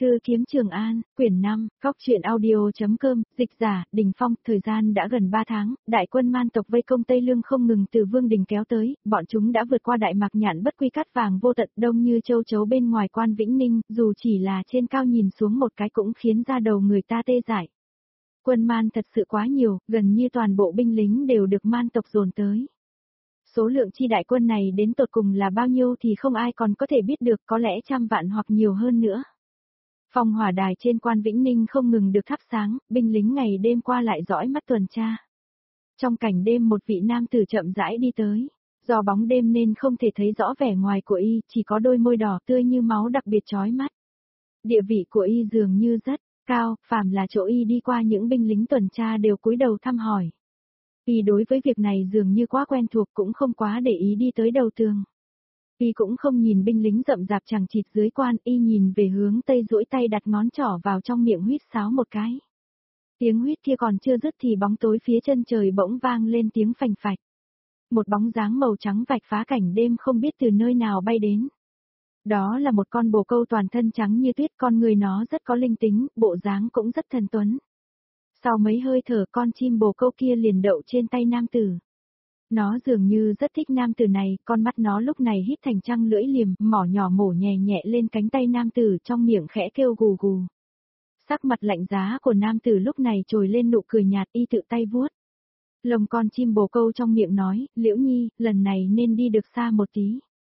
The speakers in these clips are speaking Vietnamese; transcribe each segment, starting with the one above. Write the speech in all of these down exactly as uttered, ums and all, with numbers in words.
Thư kiếm Trường An, quyển năm, góc truyện audio.com, dịch giả, Đình Phong, thời gian đã gần ba tháng, đại quân man tộc vây công Tây Lương không ngừng từ Vương Đình kéo tới, bọn chúng đã vượt qua đại mạc nhạn bất quy cát vàng vô tận đông như châu chấu bên ngoài quan Vĩnh Ninh, dù chỉ là trên cao nhìn xuống một cái cũng khiến da đầu người ta tê dại. Quân man thật sự quá nhiều, gần như toàn bộ binh lính đều được man tộc dồn tới. Số lượng chi đại quân này đến tột cùng là bao nhiêu thì không ai còn có thể biết được, có lẽ trăm vạn hoặc nhiều hơn nữa. Phong hỏa đài trên quan Vĩnh Ninh không ngừng được thắp sáng, binh lính ngày đêm qua lại dõi mắt tuần tra. Trong cảnh đêm một vị nam tử chậm rãi đi tới, do bóng đêm nên không thể thấy rõ vẻ ngoài của y, chỉ có đôi môi đỏ tươi như máu đặc biệt chói mắt. Địa vị của y dường như rất cao, phàm là chỗ y đi qua những binh lính tuần tra đều cúi đầu thăm hỏi. Y đối với việc này dường như quá quen thuộc cũng không quá để ý đi tới đầu tường. Y cũng không nhìn binh lính rậm rạp chằng chịt dưới quan, y nhìn về hướng tây duỗi tay đặt ngón trỏ vào trong miệng huýt sáo một cái. Tiếng huýt kia còn chưa dứt thì bóng tối phía chân trời bỗng vang lên tiếng phành phạch. Một bóng dáng màu trắng vạch phá cảnh đêm không biết từ nơi nào bay đến. Đó là một con bồ câu toàn thân trắng như tuyết, con người nó rất có linh tính, bộ dáng cũng rất thần tuấn. Sau mấy hơi thở con chim bồ câu kia liền đậu trên tay nam tử. Nó dường như rất thích nam tử này, con mắt nó lúc này híp thành trăng lưỡi liềm, mỏ nhỏ mổ nhẹ nhẹ lên cánh tay nam tử trong miệng khẽ kêu gù gù. Sắc mặt lạnh giá của nam tử lúc này trồi lên nụ cười nhạt, y tự tay vuốt lồng con chim bồ câu trong miệng nói, Liễu Nhi, lần này nên đi được xa một tí.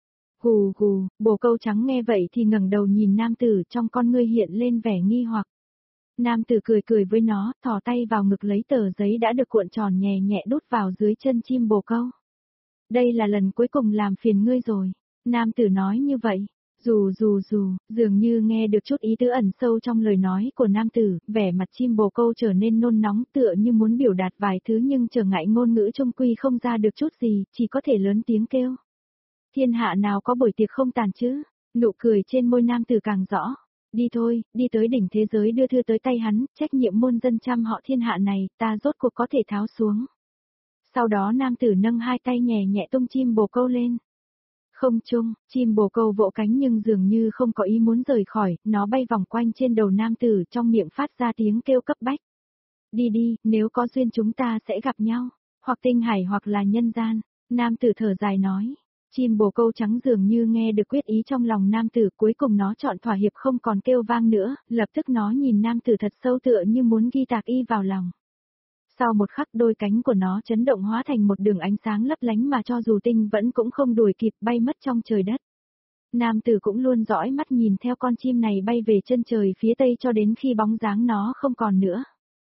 Gù gù, bồ câu trắng nghe vậy thì ngẩng đầu nhìn nam tử, trong con ngươi hiện lên vẻ nghi hoặc. Nam tử cười cười với nó, thò tay vào ngực lấy tờ giấy đã được cuộn tròn nhẹ nhẹ đút vào dưới chân chim bồ câu. Đây là lần cuối cùng làm phiền ngươi rồi. Nam tử nói như vậy. Dù dù dù, dường như nghe được chút ý tứ ẩn sâu trong lời nói của nam tử, vẻ mặt chim bồ câu trở nên nôn nóng tựa như muốn biểu đạt vài thứ nhưng trở ngại ngôn ngữ trung quy không ra được chút gì, chỉ có thể lớn tiếng kêu. Thiên hạ nào có buổi tiệc không tàn chứ? Nụ cười trên môi nam tử càng rõ. Đi thôi, đi tới đỉnh thế giới đưa thư tới tay hắn, trách nhiệm muôn dân trăm họ thiên hạ này, ta rốt cuộc có thể tháo xuống. Sau đó nam tử nâng hai tay nhẹ nhẹ tung chim bồ câu lên. Không trung, chim bồ câu vỗ cánh nhưng dường như không có ý muốn rời khỏi, nó bay vòng quanh trên đầu nam tử trong miệng phát ra tiếng kêu cấp bách. Đi đi, nếu có duyên chúng ta sẽ gặp nhau, hoặc tinh hải hoặc là nhân gian, nam tử thở dài nói. Chim bồ câu trắng dường như nghe được quyết ý trong lòng nam tử, cuối cùng nó chọn thỏa hiệp không còn kêu vang nữa, lập tức nó nhìn nam tử thật sâu tựa như muốn ghi tạc y vào lòng. Sau một khắc đôi cánh của nó chấn động hóa thành một đường ánh sáng lấp lánh mà cho dù tinh vẫn cũng không đuổi kịp, bay mất trong trời đất. Nam tử cũng luôn dõi mắt nhìn theo con chim này bay về chân trời phía tây cho đến khi bóng dáng nó không còn nữa.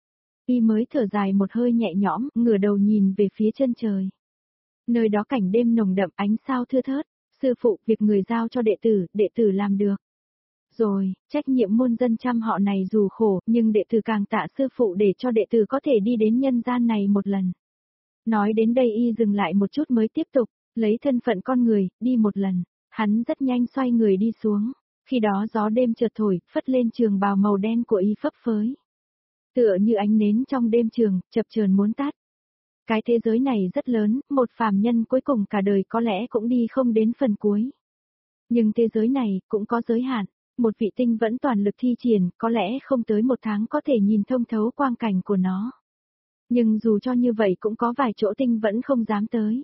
Y mới thở dài một hơi nhẹ nhõm, ngửa đầu nhìn về phía chân trời. Nơi đó cảnh đêm nồng đậm, ánh sao thưa thớt, sư phụ, việc người giao cho đệ tử, đệ tử làm được. Rồi, trách nhiệm muôn dân trăm họ này dù khổ, nhưng đệ tử càng tạ sư phụ để cho đệ tử có thể đi đến nhân gian này một lần. Nói đến đây y dừng lại một chút mới tiếp tục, lấy thân phận con người, đi một lần. Hắn rất nhanh xoay người đi xuống, khi đó gió đêm chợt thổi, phất lên trường bào màu đen của y phấp phới. Tựa như ánh nến trong đêm trường, chập chờn muốn tắt. Cái thế giới này rất lớn, một phàm nhân cuối cùng cả đời có lẽ cũng đi không đến phần cuối. Nhưng thế giới này cũng có giới hạn, một vị tinh vẫn toàn lực thi triển, có lẽ không tới một tháng có thể nhìn thông thấu quang cảnh của nó. Nhưng dù cho như vậy cũng có vài chỗ tinh vẫn không dám tới.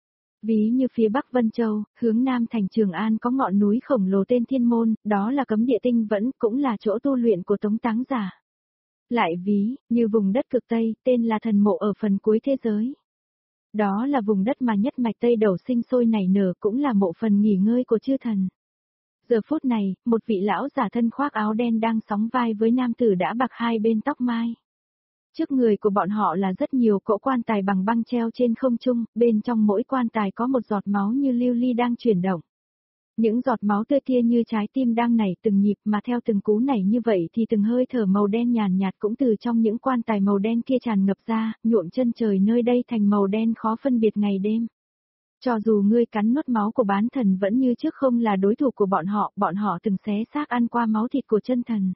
Ví như phía Bắc Vân Châu, hướng Nam thành Trường An có ngọn núi khổng lồ tên Thiên Môn, đó là cấm địa tinh vẫn, cũng là chỗ tu luyện của Tống Táng Giả. Lại ví, như vùng đất cực Tây, tên là thần mộ ở phần cuối thế giới. Đó là vùng đất mà nhất mạch Tây Đầu sinh sôi nảy nở, cũng là mộ phần nghỉ ngơi của chư thần. Giờ phút này, một vị lão giả thân khoác áo đen đang sóng vai với nam tử đã bạc hai bên tóc mai. Trước người của bọn họ là rất nhiều cỗ quan tài bằng băng treo trên không trung, bên trong mỗi quan tài có một giọt máu như lưu ly đang chuyển động. Những giọt máu tươi kia như trái tim đang nảy từng nhịp mà theo từng cú nảy như vậy thì từng hơi thở màu đen nhàn nhạt cũng từ trong những quan tài màu đen kia tràn ngập ra, nhuộm chân trời nơi đây thành màu đen khó phân biệt ngày đêm. Cho dù ngươi cắn nuốt máu của bán thần vẫn như trước không là đối thủ của bọn họ, bọn họ từng xé xác ăn qua máu thịt của chân thần.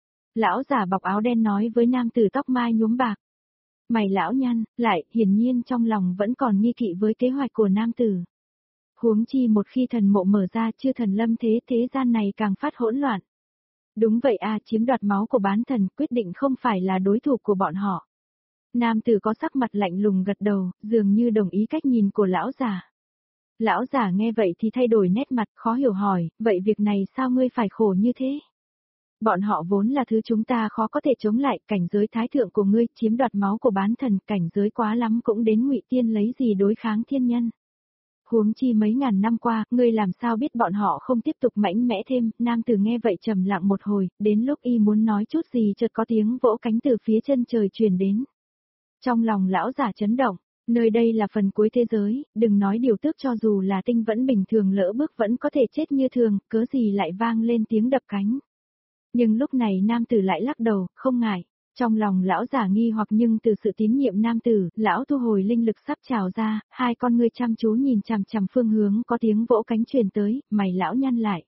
Lão giả bọc áo đen nói với nam tử tóc mai nhuốm bạc. Mày lão nhăn, lại, hiển nhiên trong lòng vẫn còn nghi kỵ với kế hoạch của nam tử. Huống chi một khi thần mộ mở ra chư thần lâm thế thế gian này càng phát hỗn loạn. Đúng vậy a, chiếm đoạt máu của bán thần quyết định không phải là đối thủ của bọn họ. Nam tử có sắc mặt lạnh lùng gật đầu, dường như đồng ý cách nhìn của lão giả. Lão giả nghe vậy thì thay đổi nét mặt, khó hiểu hỏi, vậy việc này sao ngươi phải khổ như thế? Bọn họ vốn là thứ chúng ta khó có thể chống lại, cảnh giới thái thượng của ngươi, chiếm đoạt máu của bán thần, cảnh giới quá lắm cũng đến Ngụy Tiên lấy gì đối kháng thiên nhân. Huống chi mấy ngàn năm qua, ngươi làm sao biết bọn họ không tiếp tục mãnh mẽ thêm, nam tử nghe vậy trầm lặng một hồi, đến lúc y muốn nói chút gì chợt có tiếng vỗ cánh từ phía chân trời truyền đến. Trong lòng lão giả chấn động, nơi đây là phần cuối thế giới, đừng nói điều tước cho dù là tinh vẫn bình thường lỡ bước vẫn có thể chết như thường, cớ gì lại vang lên tiếng đập cánh. Nhưng lúc này nam tử lại lắc đầu, không ngại. Trong lòng lão giả nghi hoặc nhưng từ sự tín nhiệm nam tử, lão thu hồi linh lực sắp trào ra, hai con ngươi chăm chú nhìn chằm chằm phương hướng có tiếng vỗ cánh truyền tới, mày lão nhăn lại.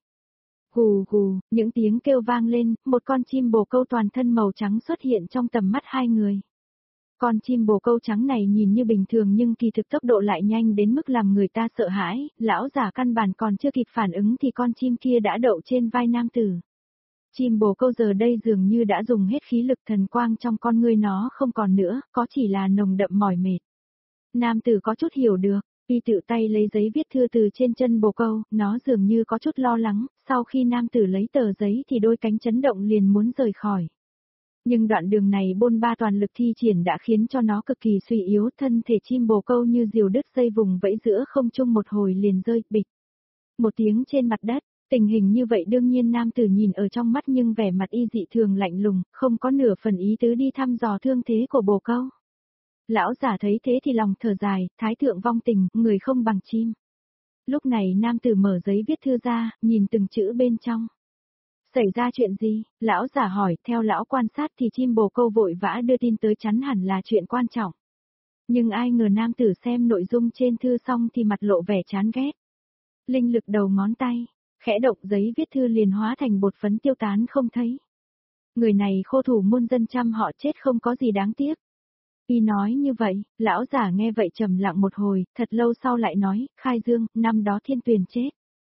Gù gù, những tiếng kêu vang lên, một con chim bồ câu toàn thân màu trắng xuất hiện trong tầm mắt hai người. Con chim bồ câu trắng này nhìn như bình thường nhưng kỳ thực tốc độ lại nhanh đến mức làm người ta sợ hãi, lão giả căn bản còn chưa kịp phản ứng thì con chim kia đã đậu trên vai nam tử. Chim bồ câu giờ đây dường như đã dùng hết khí lực thần quang trong con ngươi nó không còn nữa, có chỉ là nồng đậm mỏi mệt. Nam tử có chút hiểu được, y tự tay lấy giấy viết thư từ trên chân bồ câu, nó dường như có chút lo lắng, sau khi nam tử lấy tờ giấy thì đôi cánh chấn động liền muốn rời khỏi. Nhưng đoạn đường này bôn ba toàn lực thi triển đã khiến cho nó cực kỳ suy yếu, thân thể chim bồ câu như diều đứt dây vùng vẫy giữa không trung một hồi liền rơi bịch. Một tiếng trên mặt đất. Tình hình như vậy đương nhiên nam tử nhìn ở trong mắt nhưng vẻ mặt y dị thường lạnh lùng, không có nửa phần ý tứ đi thăm dò thương thế của bồ câu. Lão giả thấy thế thì lòng thở dài, thái thượng vong tình, người không bằng chim. Lúc này nam tử mở giấy viết thư ra, nhìn từng chữ bên trong. Xảy ra chuyện gì? Lão giả hỏi, theo lão quan sát thì chim bồ câu vội vã đưa tin tới chắn hẳn là chuyện quan trọng. Nhưng ai ngờ nam tử xem nội dung trên thư xong thì mặt lộ vẻ chán ghét. Linh lực đầu ngón tay. Khẽ động giấy viết thư liền hóa thành bột phấn tiêu tán không thấy. Người này khô thủ muôn dân trăm họ chết không có gì đáng tiếc. Y nói như vậy, lão giả nghe vậy trầm lặng một hồi, thật lâu sau lại nói, Khai Dương, năm đó Thiên Tuyền chết.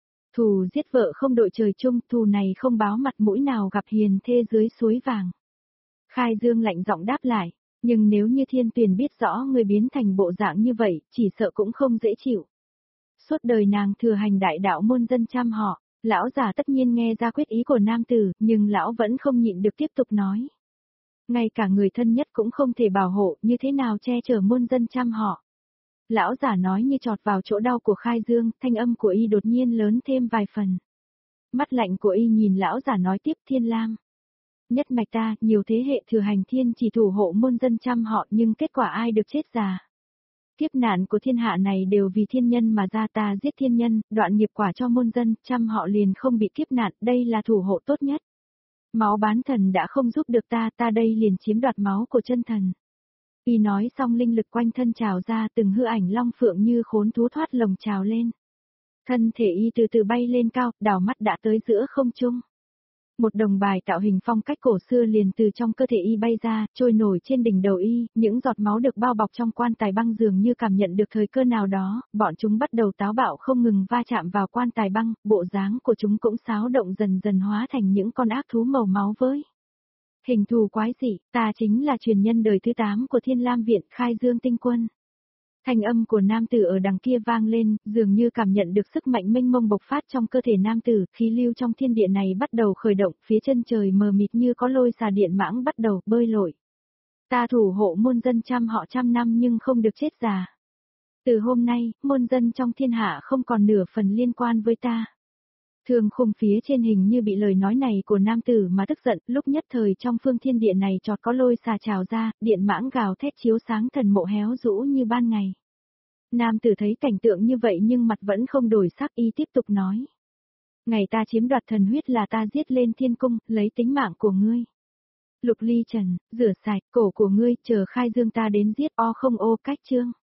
Thù giết vợ không đội trời chung, thù này không báo mặt mũi nào gặp hiền thê dưới suối vàng. Khai Dương lạnh giọng đáp lại, nhưng nếu như Thiên Tuyền biết rõ người biến thành bộ dạng như vậy, chỉ sợ cũng không dễ chịu. Suốt đời nàng thừa hành đại đạo muôn dân trăm họ, lão già tất nhiên nghe ra quyết ý của nam tử, nhưng lão vẫn không nhịn được tiếp tục nói. Ngay cả người thân nhất cũng không thể bảo hộ, như thế nào che chở muôn dân trăm họ. Lão giả nói như chọt vào chỗ đau của Khai Dương, thanh âm của y đột nhiên lớn thêm vài phần. Mắt lạnh của y nhìn lão giả nói tiếp Thiên Lam. Nhất mạch ta, nhiều thế hệ thừa hành thiên chỉ thủ hộ muôn dân trăm họ nhưng kết quả ai được chết già. Kiếp nạn của thiên hạ này đều vì thiên nhân mà ra, ta giết thiên nhân, đoạn nghiệp quả cho muôn dân, trăm họ liền không bị kiếp nạn, đây là thủ hộ tốt nhất. Máu bán thần đã không giúp được ta, ta đây liền chiếm đoạt máu của chân thần. Y nói xong linh lực quanh thân trào ra, từng hư ảnh long phượng như khốn thú thoát lồng trào lên. Thân thể y từ từ bay lên cao, đảo mắt đã tới giữa không trung. Một đồng bài tạo hình phong cách cổ xưa liền từ trong cơ thể y bay ra, trôi nổi trên đỉnh đầu y, những giọt máu được bao bọc trong quan tài băng dường như cảm nhận được thời cơ nào đó, bọn chúng bắt đầu táo bạo không ngừng va chạm vào quan tài băng, bộ dáng của chúng cũng xáo động dần dần hóa thành những con ác thú màu máu với. Hình thù quái dị, ta chính là truyền nhân đời thứ tám của Thiên Lam Viện, Khai Dương Tinh Quân. Thanh âm của nam tử ở đằng kia vang lên, dường như cảm nhận được sức mạnh mênh mông bộc phát trong cơ thể nam tử, khí lưu trong thiên địa này bắt đầu khởi động, phía chân trời mờ mịt như có lôi xà điện mãng bắt đầu bơi lội. Ta thủ hộ muôn dân trăm họ trăm năm nhưng không được chết già. Từ hôm nay, muôn dân trong thiên hạ không còn nửa phần liên quan với ta. Thường khung phía trên hình như bị lời nói này của nam tử mà tức giận, lúc nhất thời trong phương thiên địa này chọt có lôi xà trào ra, điện mãng gào thét chiếu sáng thần mộ héo rũ như ban ngày. Nam tử thấy cảnh tượng như vậy nhưng mặt vẫn không đổi sắc, y tiếp tục nói. Ngày ta chiếm đoạt thần huyết là ta giết lên thiên cung, lấy tính mạng của ngươi. Lục ly trần, rửa sạch cổ của ngươi, chờ Khai Dương ta đến giết o không ô cách chương.